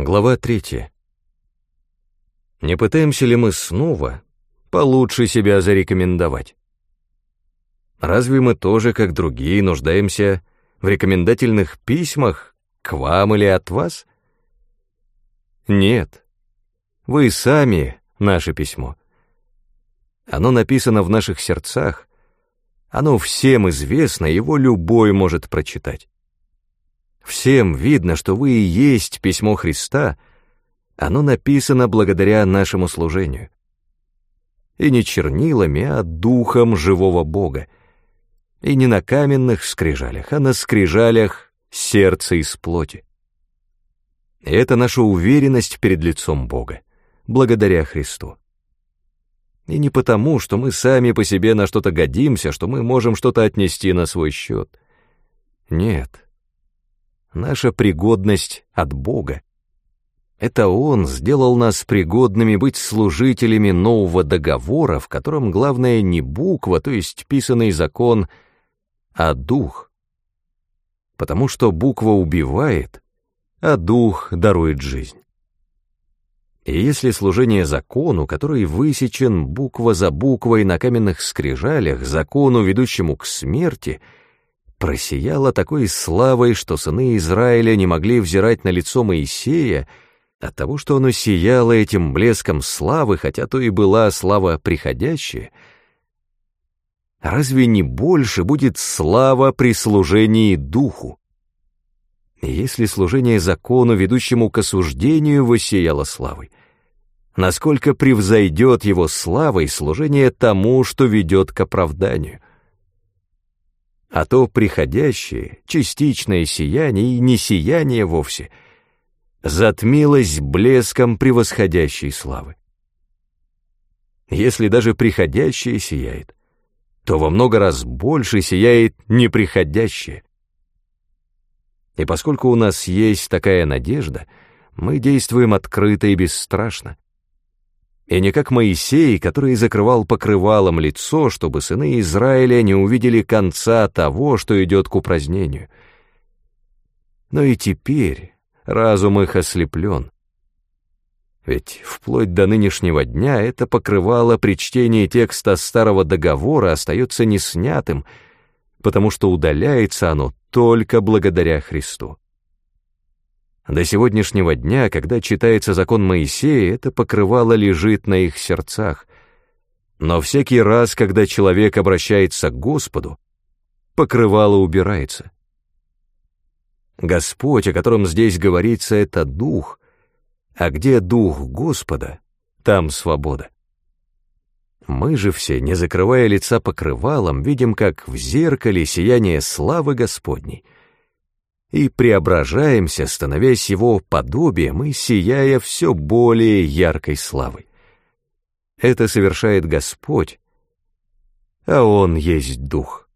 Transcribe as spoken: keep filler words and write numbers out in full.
Глава третья. Не пытаемся ли мы снова получше себя зарекомендовать? Разве мы тоже, как другие, нуждаемся в рекомендательных письмах к вам или от вас? Нет. Вы сами наше письмо. Оно написано в наших сердцах, оно всем известно, его любой может прочитать. Всем видно, что вы и есть письмо Христа, оно написано благодаря нашему служению. И не чернилами, а духом живого Бога. И не на каменных скрижалях, а на скрижалях сердца из плоти. И это наша уверенность перед лицом Бога, благодаря Христу. И не потому, что мы сами по себе на что-то годимся, что мы можем что-то отнести на свой счет. Нет. Наша пригодность от Бога. Это Он сделал нас пригодными быть служителями нового договора, в котором главное не буква, то есть писанный закон, а дух. Потому что буква убивает, а дух дарует жизнь. И если служение закону, который высечен буква за буквой на каменных скрижалях, закону, ведущему к смерти, просияло такой славой, что сыны Израиля не могли взирать на лицо Моисея, от того, что оно сияло этим блеском славы, хотя то и была слава приходящая, разве не больше будет слава при служении Духу? И если служение закону, ведущему к осуждению, воссияло славой, насколько превзойдет его славой служение тому, что ведет к оправданию? А то приходящее, частичное сияние и не сияние вовсе затмилось блеском превосходящей славы. Если даже приходящее сияет, то во много раз больше сияет неприходящее. И поскольку у нас есть такая надежда, мы действуем открыто и бесстрашно. И не как Моисей, который закрывал покрывалом лицо, чтобы сыны Израиля не увидели конца того, что идет к упразднению. Но и теперь разум их ослеплен. Ведь вплоть до нынешнего дня это покрывало при чтении текста Старого Договора остается неснятым, потому что удаляется оно только благодаря Христу. До сегодняшнего дня, когда читается закон Моисея, это покрывало лежит на их сердцах. Но всякий раз, когда человек обращается к Господу, покрывало убирается. Господь, о котором здесь говорится, — это Дух, а где Дух Господа, там свобода. Мы же все, не закрывая лица покрывалом, видим, как в зеркале сияние славы Господней, и преображаемся, становясь Его подобием и сияя все более яркой славой. Это совершает Господь, а Он есть Дух.